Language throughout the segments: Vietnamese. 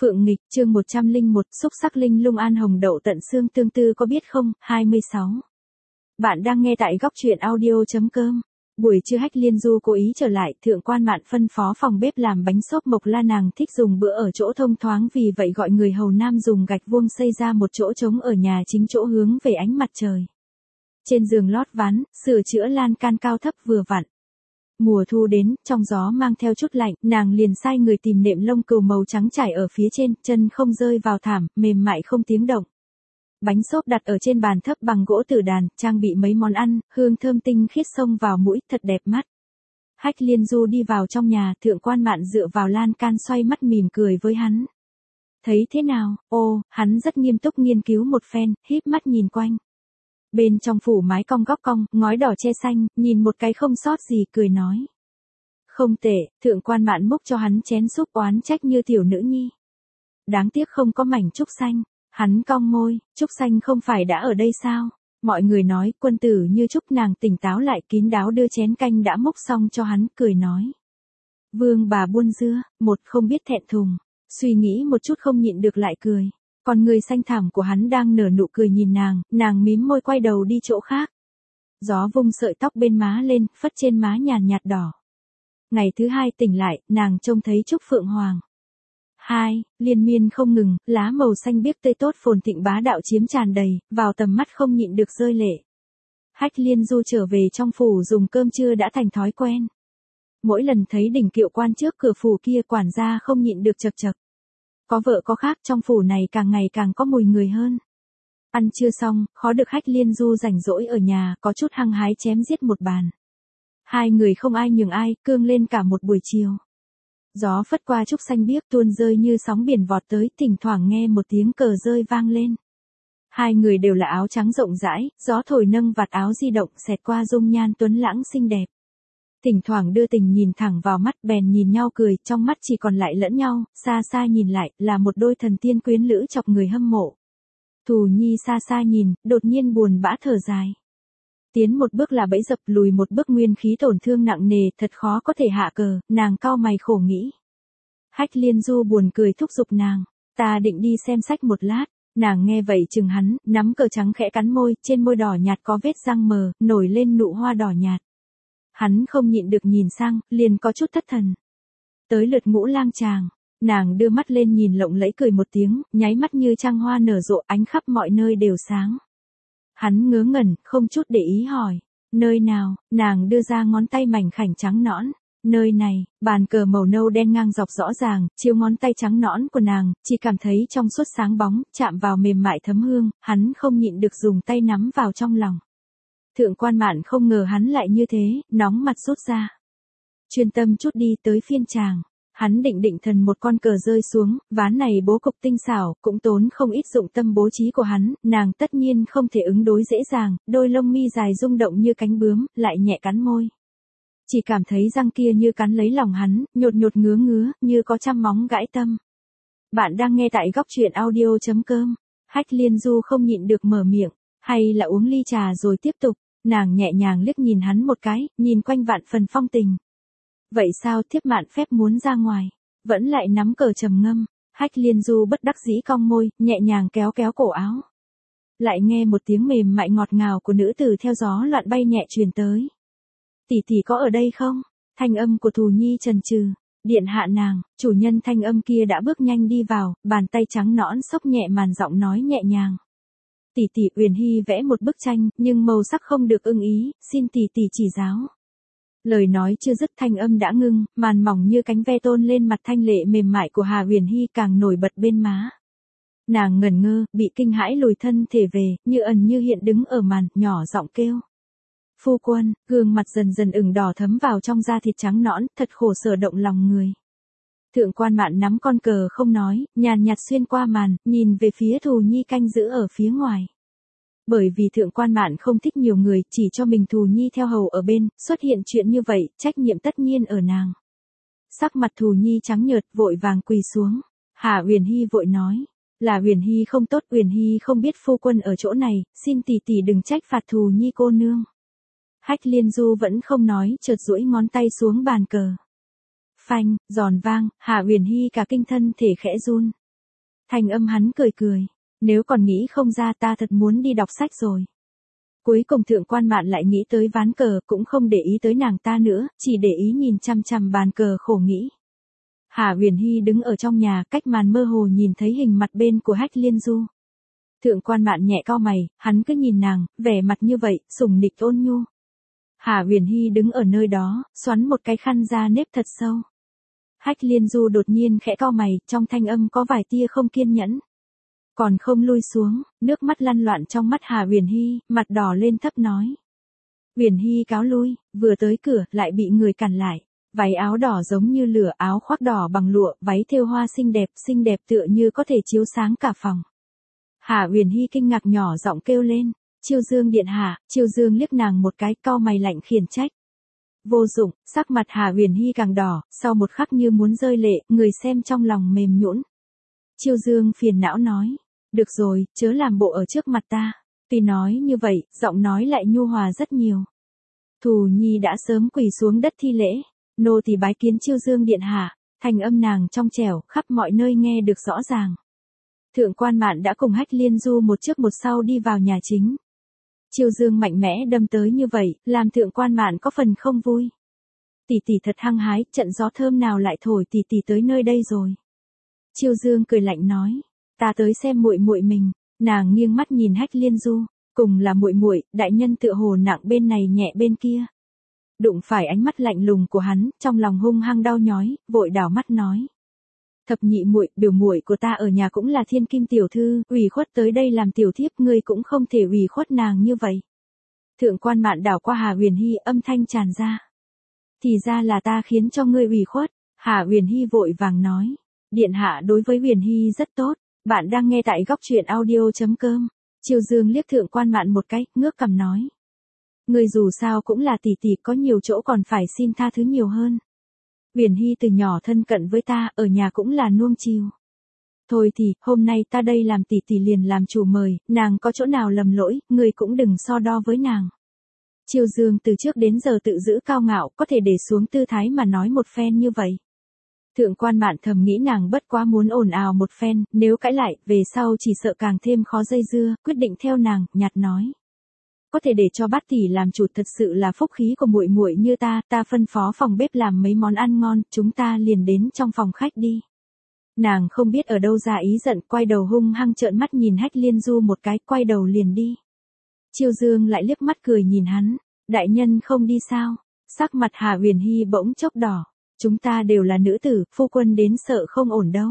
Phượng nghịch, chương 101, xúc sắc linh lung an hồng đậu tận xương tương tư có biết không, 26. Bạn đang nghe tại góc truyện audio.com. Buổi trưa Hách Liên Du cố ý trở lại, Thượng Quan Mạn phân phó phòng bếp làm bánh xốp mộc la, nàng thích dùng bữa ở chỗ thông thoáng, vì vậy gọi người hầu nam dùng gạch vuông xây ra một chỗ trống ở nhà chính, chỗ hướng về ánh mặt trời. Trên giường lót ván, sửa chữa lan can cao thấp vừa vặn. Mùa thu đến, trong gió mang theo chút lạnh, nàng liền sai người tìm nệm lông cừu màu trắng trải ở phía trên, chân không rơi vào thảm, mềm mại không tiếng động. Bánh xốp đặt ở trên bàn thấp bằng gỗ tử đàn, trang bị mấy món ăn, hương thơm tinh khiết xông vào mũi, thật đẹp mắt. Hách Liên Du đi vào trong nhà, Thượng Quan Mạn dựa vào lan can xoay mắt mỉm cười với hắn. Thấy thế nào? Ô, hắn rất nghiêm túc nghiên cứu một phen, híp mắt nhìn quanh. Bên trong phủ mái cong góc cong, ngói đỏ che xanh, nhìn một cái không sót gì, cười nói. Không tệ, Thượng Quan Mạn múc cho hắn chén súp, oán trách như tiểu nữ nhi. Đáng tiếc không có mảnh trúc xanh. Hắn cong môi, trúc xanh không phải đã ở đây sao? Mọi người nói, quân tử như trúc, nàng tỉnh táo lại, kín đáo đưa chén canh đã múc xong cho hắn, cười nói. Vương bà buôn dưa, một không biết thẹn thùng, suy nghĩ một chút không nhịn được lại cười. Còn người xanh thẳm của hắn đang nở nụ cười nhìn nàng mím môi quay đầu đi chỗ khác. Gió vung sợi tóc bên má lên, phất trên má nhàn nhạt đỏ. Ngày thứ hai tỉnh lại, nàng trông thấy trúc phượng hoàng. Liên miên không ngừng, lá màu xanh biếc tươi tốt phồn thịnh bá đạo chiếm tràn đầy, vào tầm mắt không nhịn được rơi lệ. Hách Liên Du trở về trong phủ dùng cơm trưa đã thành thói quen. Mỗi lần thấy đỉnh kiệu quan trước cửa phủ kia, quản gia không nhịn được chậc chậc. Có vợ có khác, trong phủ này càng ngày càng có mùi người hơn. Ăn trưa xong, khó được Hách Liên Du rảnh rỗi ở nhà, có chút hăng hái chém giết một bàn. Hai người không ai nhường ai, cương lên cả một buổi chiều. Gió phất qua trúc xanh biếc tuôn rơi như sóng biển vọt tới, thỉnh thoảng nghe một tiếng cờ rơi vang lên. Hai người đều là áo trắng rộng rãi, gió thổi nâng vạt áo di động xẹt qua dung nhan tuấn lãng xinh đẹp. Thỉnh thoảng đưa tình nhìn thẳng vào mắt, bèn nhìn nhau cười, trong mắt chỉ còn lại lẫn nhau, xa xa nhìn lại, là một đôi thần tiên quyến lữ chọc người hâm mộ. Thù Nhi xa xa nhìn, đột nhiên buồn bã thở dài. Tiến một bước là bẫy dập, lùi một bước nguyên khí tổn thương nặng nề, thật khó có thể hạ cờ, nàng cau mày khổ nghĩ. Hách Liên Du buồn cười thúc giục nàng, ta định đi xem sách một lát. Nàng nghe vậy chừng hắn, nắm cờ trắng khẽ cắn môi, trên môi đỏ nhạt có vết răng mờ, nổi lên nụ hoa đỏ nhạt. Hắn không nhịn được nhìn sang, liền có chút thất thần. Tới lượt Ngũ Lang chàng, nàng đưa mắt lên nhìn lộng lẫy cười một tiếng, nháy mắt như trăng hoa nở rộ, ánh khắp mọi nơi đều sáng. Hắn ngớ ngẩn, không chút để ý hỏi, nơi nào? Nàng đưa ra ngón tay mảnh khảnh trắng nõn. Nơi này, bàn cờ màu nâu đen ngang dọc rõ ràng, chiếu ngón tay trắng nõn của nàng, chỉ cảm thấy trong suốt sáng bóng, chạm vào mềm mại thấm hương, hắn không nhịn được dùng tay nắm vào trong lòng. Thượng Quan Mạn không ngờ hắn lại như thế, nóng mặt rút ra. Chuyên tâm chút đi, tới phiên chàng. Hắn định thần một con cờ rơi xuống, ván này bố cục tinh xảo, cũng tốn không ít dụng tâm bố trí của hắn, nàng tất nhiên không thể ứng đối dễ dàng, đôi lông mi dài rung động như cánh bướm, lại nhẹ cắn môi. Chỉ cảm thấy răng kia như cắn lấy lòng hắn, nhột nhột ngứa ngứa, như có trăm móng gãi tâm. Bạn đang nghe tại góc truyện audio.com. Hách Liên Du không nhịn được mở miệng, hay là uống ly trà rồi tiếp tục. Nàng nhẹ nhàng liếc nhìn hắn một cái, nhìn quanh vạn phần phong tình. Vậy sao? Thiếp mạn phép muốn ra ngoài, vẫn lại nắm cờ trầm ngâm. Hách Liên Du bất đắc dĩ cong môi, nhẹ nhàng kéo kéo cổ áo. Lại nghe một tiếng mềm mại ngọt ngào của nữ tử theo gió loạn bay nhẹ truyền tới. Tỷ tỷ có ở đây không? Thanh âm của Thù Nhi trần trừ. Điện hạ nàng, chủ nhân thanh âm kia đã bước nhanh đi vào, bàn tay trắng nõn xốc nhẹ màn, giọng nói nhẹ nhàng. Tỷ tỷ, Uyển Hy vẽ một bức tranh, nhưng màu sắc không được ưng ý, xin tỷ tỷ chỉ giáo. Lời nói chưa dứt thanh âm đã ngưng, màn mỏng như cánh ve tôn lên mặt thanh lệ mềm mại của Hà Uyển Hy càng nổi bật bên má. Nàng ngẩn ngơ, bị kinh hãi lùi thân thể về, như ẩn như hiện đứng ở màn, nhỏ giọng kêu. Phu quân, gương mặt dần dần ửng đỏ thấm vào trong da thịt trắng nõn, thật khổ sở động lòng người. Thượng Quan Mạn nắm con cờ không nói, nhàn nhạt xuyên qua màn, nhìn về phía Thù Nhi canh giữ ở phía ngoài. Bởi vì Thượng Quan Mạn không thích nhiều người, chỉ cho mình Thù Nhi theo hầu ở bên, xuất hiện chuyện như vậy, trách nhiệm tất nhiên ở nàng. Sắc mặt Thù Nhi trắng nhợt, vội vàng quỳ xuống. Hà Uyển Hy vội nói, là Uyển Hy không tốt, Uyển Hy không biết phu quân ở chỗ này, xin tỷ tỷ đừng trách phạt Thù Nhi cô nương. Hách Liên Du vẫn không nói, chợt duỗi ngón tay xuống bàn cờ. Phanh, giòn vang, Hà Uyển Hy cả kinh thân thể khẽ run. Thanh âm hắn cười cười. Nếu còn nghĩ không ra ta thật muốn đi đọc sách rồi. Cuối cùng thượng quan mạn lại nghĩ tới ván cờ, cũng không để ý tới nàng ta nữa, chỉ để ý nhìn chăm chăm bàn cờ khổ nghĩ. Hà Huyền Hy đứng ở trong nhà, cách màn mơ hồ nhìn thấy hình mặt bên của Hách Liên Du. Thượng quan mạn nhẹ cau mày, hắn cứ nhìn nàng, vẻ mặt như vậy, sủng nịch ôn nhu. Hà Huyền Hy đứng ở nơi đó, xoắn một cái khăn da nếp thật sâu. Hách Liên Du đột nhiên khẽ cau mày, trong thanh âm có vài tia không kiên nhẫn. Còn không lui xuống, nước mắt lăn loạn trong mắt Hà Huyền Hy, mặt đỏ lên thấp nói. Huyền Hy cáo lui, vừa tới cửa, lại bị người cản lại. Váy áo đỏ giống như lửa, áo khoác đỏ bằng lụa, váy thêu hoa xinh đẹp tựa như có thể chiếu sáng cả phòng. Hà Huyền Hy kinh ngạc nhỏ giọng kêu lên, Chiêu Dương điện hạ. Chiêu Dương liếc nàng một cái, cau mày lạnh khiển trách. Vô dụng, sắc mặt Hà Huyền Hy càng đỏ, sau một khắc như muốn rơi lệ, người xem trong lòng mềm nhũn. Chiêu Dương phiền não nói, được rồi, chớ làm bộ ở trước mặt ta. Tuy nói như vậy, giọng nói lại nhu hòa rất nhiều. Thù Nhi đã sớm quỳ xuống đất thi lễ, nô tỳ bái kiến Chiêu Dương điện hạ. Thành âm nàng trong trẻo, khắp mọi nơi nghe được rõ ràng. Thượng quan mạn đã cùng Hách Liên Du một trước một sau đi vào nhà chính. Chiêu Dương mạnh mẽ đâm tới như vậy, làm thượng quan mạn có phần không vui. Tỷ tỷ thật hăng hái, trận gió thơm nào lại thổi tỷ tỷ tới nơi đây rồi. Chiêu Dương cười lạnh nói, ta tới xem muội muội mình. Nàng nghiêng mắt nhìn Hách Liên Du, cùng là muội muội, đại nhân tựa hồ nặng bên này nhẹ bên kia. Đụng phải ánh mắt lạnh lùng của hắn, trong lòng hung hăng đau nhói, vội đảo mắt nói. Thập nhị muội, biểu muội của ta ở nhà cũng là thiên kim tiểu thư, ủy khuất tới đây làm tiểu thiếp, ngươi cũng không thể ủy khuất nàng như vậy. Thượng quan mạn đảo qua Hà Huyền Hy, âm thanh tràn ra. Thì ra là ta khiến cho ngươi ủy khuất. Hà Huyền Hy vội vàng nói. Điện hạ đối với Huyền Hy rất tốt. Bạn đang nghe tại góc truyện audio.com. Chiêu Dương liếc thượng quan mạn một cái, ngước cằm nói. Ngươi dù sao cũng là tỷ tỷ, có nhiều chỗ còn phải xin tha thứ nhiều hơn. Huyền Hy từ nhỏ thân cận với ta, ở nhà cũng là nuông chiều. Thôi thì, hôm nay ta đây làm tỷ tỷ liền làm chủ mời, nàng có chỗ nào lầm lỗi, ngươi cũng đừng so đo với nàng. Chiêu Dương từ trước đến giờ tự giữ cao ngạo, có thể để xuống tư thái mà nói một phen như vậy. Thượng quan mạn thầm nghĩ nàng bất quá muốn ồn ào một phen, nếu cãi lại, về sau chỉ sợ càng thêm khó dây dưa, quyết định theo nàng, nhạt nói. Có thể để cho bát tỷ làm chủ thật sự là phúc khí của muội muội như ta phân phó phòng bếp làm mấy món ăn ngon, chúng ta liền đến trong phòng khách đi. Nàng không biết ở đâu ra ý giận, quay đầu hung hăng trợn mắt nhìn Hách Liên Du một cái, quay đầu liền đi. Chiêu Dương lại liếc mắt cười nhìn hắn, đại nhân không đi sao? Sắc mặt Hà Huyền Hy bỗng chốc đỏ, chúng ta đều là nữ tử, phu quân đến sợ không ổn đâu.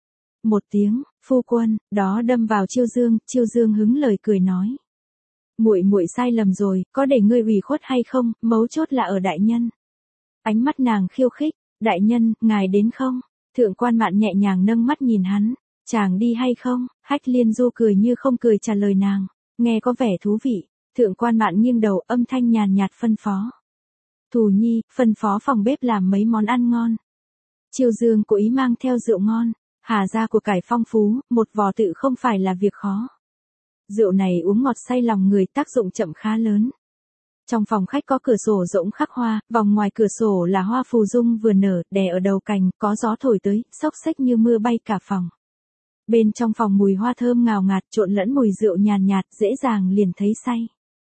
Một tiếng, phu quân, đó đâm vào Chiêu Dương hứng lời cười nói. Muội muội sai lầm rồi, có để ngươi ủy khuất hay không, mấu chốt là ở đại nhân. Ánh mắt nàng khiêu khích, đại nhân, ngài đến không? Thượng quan mạn nhẹ nhàng nâng mắt nhìn hắn, chàng đi hay không? Hách Liên Du cười như không cười trả lời nàng, nghe có vẻ thú vị. Thượng quan mạn nghiêng đầu, âm thanh nhàn nhạt phân phó. Thù Nhi, phân phó phòng bếp làm mấy món ăn ngon. Chiêu Dương cố ý mang theo rượu ngon, Hà gia của cải phong phú, một vò tự không phải là việc khó. Rượu này uống ngọt say lòng người, tác dụng chậm khá lớn. Trong phòng khách có cửa sổ rỗng khắc hoa, vòng ngoài cửa sổ là hoa phù dung vừa nở, đè ở đầu cành, có gió thổi tới, xốc xếch như mưa bay cả phòng. Bên trong phòng mùi hoa thơm ngào ngạt trộn lẫn mùi rượu nhàn nhạt, dễ dàng liền thấy say.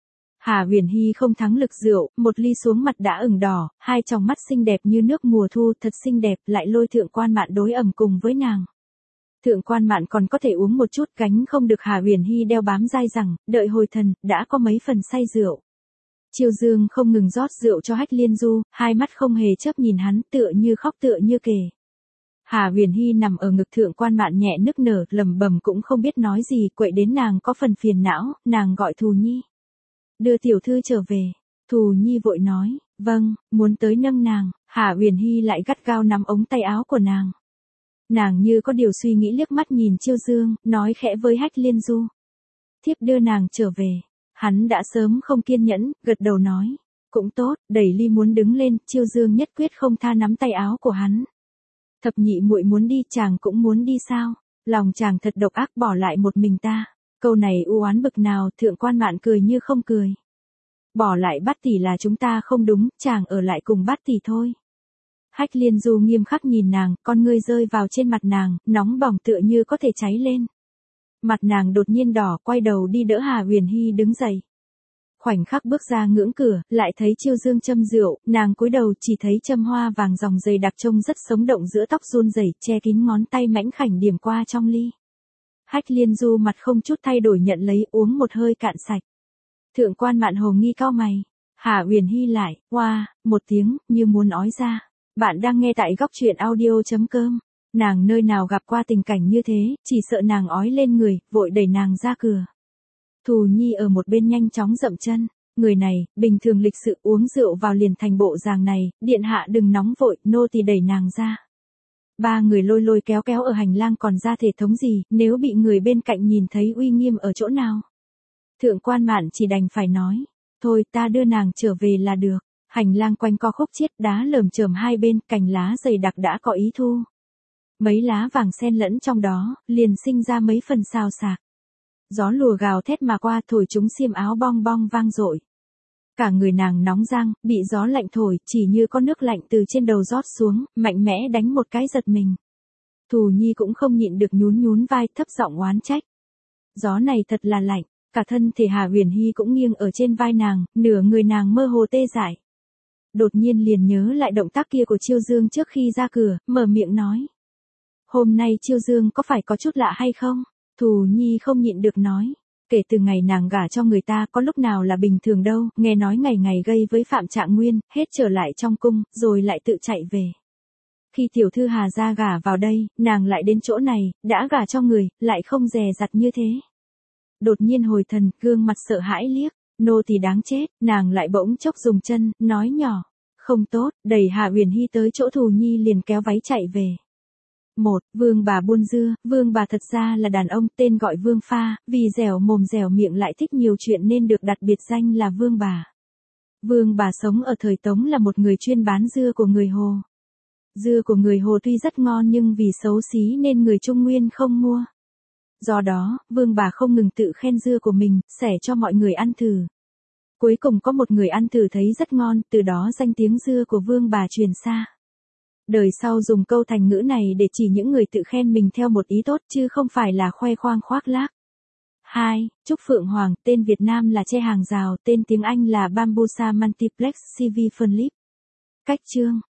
Hà Huyền Hy không thắng lực rượu, một ly xuống mặt đã ửng đỏ, hai tròng mắt xinh đẹp như nước mùa thu, thật xinh đẹp, lại lôi thượng quan mạn đối ẩm cùng với nàng. Thượng quan mạn còn có thể uống một chút, gánh không được Hà Huyền Hy đeo bám dai rằng, đợi hồi thần, đã có mấy phần say rượu. Chiêu Dương không ngừng rót rượu cho Hách Liên Du, hai mắt không hề chớp nhìn hắn, tựa như khóc tựa như kể. Hà Huyền Hy nằm ở ngực thượng quan mạn nhẹ nức nở, lẩm bẩm cũng không biết nói gì, quậy đến nàng có phần phiền não, nàng gọi Thù Nhi. Đưa tiểu thư trở về. Thù Nhi vội nói, vâng, muốn tới nâng nàng. Hà Huyền Hy lại gắt gao nắm ống tay áo của nàng. Nàng như có điều suy nghĩ liếc mắt nhìn Chiêu Dương, nói khẽ với Hách Liên Du. Thiếp đưa nàng trở về. Hắn đã sớm không kiên nhẫn, gật đầu nói. Cũng tốt, đẩy ly muốn đứng lên, Chiêu Dương nhất quyết không tha nắm tay áo của hắn. Thập nhị muội muốn đi, chàng cũng muốn đi sao? Lòng chàng thật độc ác, bỏ lại một mình ta. Câu này u oán bực nào, thượng quan mạn cười như không cười. Bỏ lại bát tỷ là chúng ta không đúng, chàng ở lại cùng bát tỷ thôi. Hách Liên Du nghiêm khắc nhìn nàng, con ngươi rơi vào trên mặt nàng, nóng bỏng tựa như có thể cháy lên. Mặt nàng đột nhiên đỏ, quay đầu đi đỡ Hà Huyền Hy đứng dậy. Khoảnh khắc bước ra ngưỡng cửa, lại thấy Chiêu Dương châm rượu, nàng cúi đầu chỉ thấy châm hoa vàng dòng dày đặc trông rất sống động giữa tóc run rẩy, che kín ngón tay mảnh khảnh điểm qua trong ly. Hách Liên Du mặt không chút thay đổi nhận lấy, uống một hơi cạn sạch. Thượng quan Mạn Hồ nghi cau mày. Hà Huyền Hy lại, oa, một tiếng, như muốn ói ra. Bạn đang nghe tại góc truyện audio.com. Nàng nơi nào gặp qua tình cảnh như thế, chỉ sợ nàng ói lên người, vội đẩy nàng ra cửa. Thù Nhi ở một bên nhanh chóng dậm chân. Người này, bình thường lịch sự uống rượu vào liền thành bộ dạng này, điện hạ đừng nóng vội, nô tỳ đẩy nàng ra. Ba người lôi lôi kéo kéo ở hành lang còn ra thể thống gì, nếu bị người bên cạnh nhìn thấy uy nghiêm ở chỗ nào. Thượng quan Mạn chỉ đành phải nói, thôi ta đưa nàng trở về là được. Hành lang quanh co khúc chiết, đá lởm chởm hai bên, cành lá dày đặc đã có ý thu. Mấy lá vàng xen lẫn trong đó, liền sinh ra mấy phần xào xạc. Gió lùa gào thét mà qua, thổi chúng xiêm áo bong bong vang dội. Cả người nàng nóng rang, bị gió lạnh thổi, chỉ như có nước lạnh từ trên đầu rót xuống, mạnh mẽ đánh một cái giật mình. Thù Nhi cũng không nhịn được nhún nhún vai, thấp giọng oán trách. Gió này thật là lạnh, cả thân thể Hà Huyền Hy cũng nghiêng ở trên vai nàng, nửa người nàng mơ hồ tê dại. Đột nhiên liền nhớ lại động tác kia của Chiêu Dương trước khi ra cửa, mở miệng nói. Hôm nay Chiêu Dương có phải có chút lạ hay không? Thù Nhi không nhịn được nói. Kể từ ngày nàng gả cho người ta có lúc nào là bình thường đâu, nghe nói ngày ngày gây với Phạm Trạng Nguyên, hết trở lại trong cung, rồi lại tự chạy về. Khi tiểu thư Hà gia gả vào đây, nàng lại đến chỗ này, đã gả cho người, lại không dè dặt như thế. Đột nhiên hồi thần, gương mặt sợ hãi liếc, nô tỳ đáng chết, nàng lại bỗng chốc dùng chân, nói nhỏ. Không tốt, đẩy Hà Huyền Hy tới chỗ Thù Nhi liền kéo váy chạy về. Vương bà buôn dưa, vương bà thật ra là đàn ông, tên gọi Vương Pha, vì dẻo mồm dẻo miệng lại thích nhiều chuyện nên được đặt biệt danh là vương bà. Vương bà sống ở thời Tống là một người chuyên bán dưa của người Hồ. Dưa của người Hồ tuy rất ngon nhưng vì xấu xí nên người Trung Nguyên không mua. Do đó, vương bà không ngừng tự khen dưa của mình, xẻ cho mọi người ăn thử. Cuối cùng có một người ăn thử thấy rất ngon, từ đó danh tiếng dưa của vương bà truyền xa. Đời sau dùng câu thành ngữ này để chỉ những người tự khen mình theo một ý tốt chứ không phải là khoe khoang khoác lác. 2. Trúc Phượng Hoàng, tên Việt Nam là tre hàng rào, tên tiếng Anh là Bambusa Multiplex CV Phunlip. Cách chương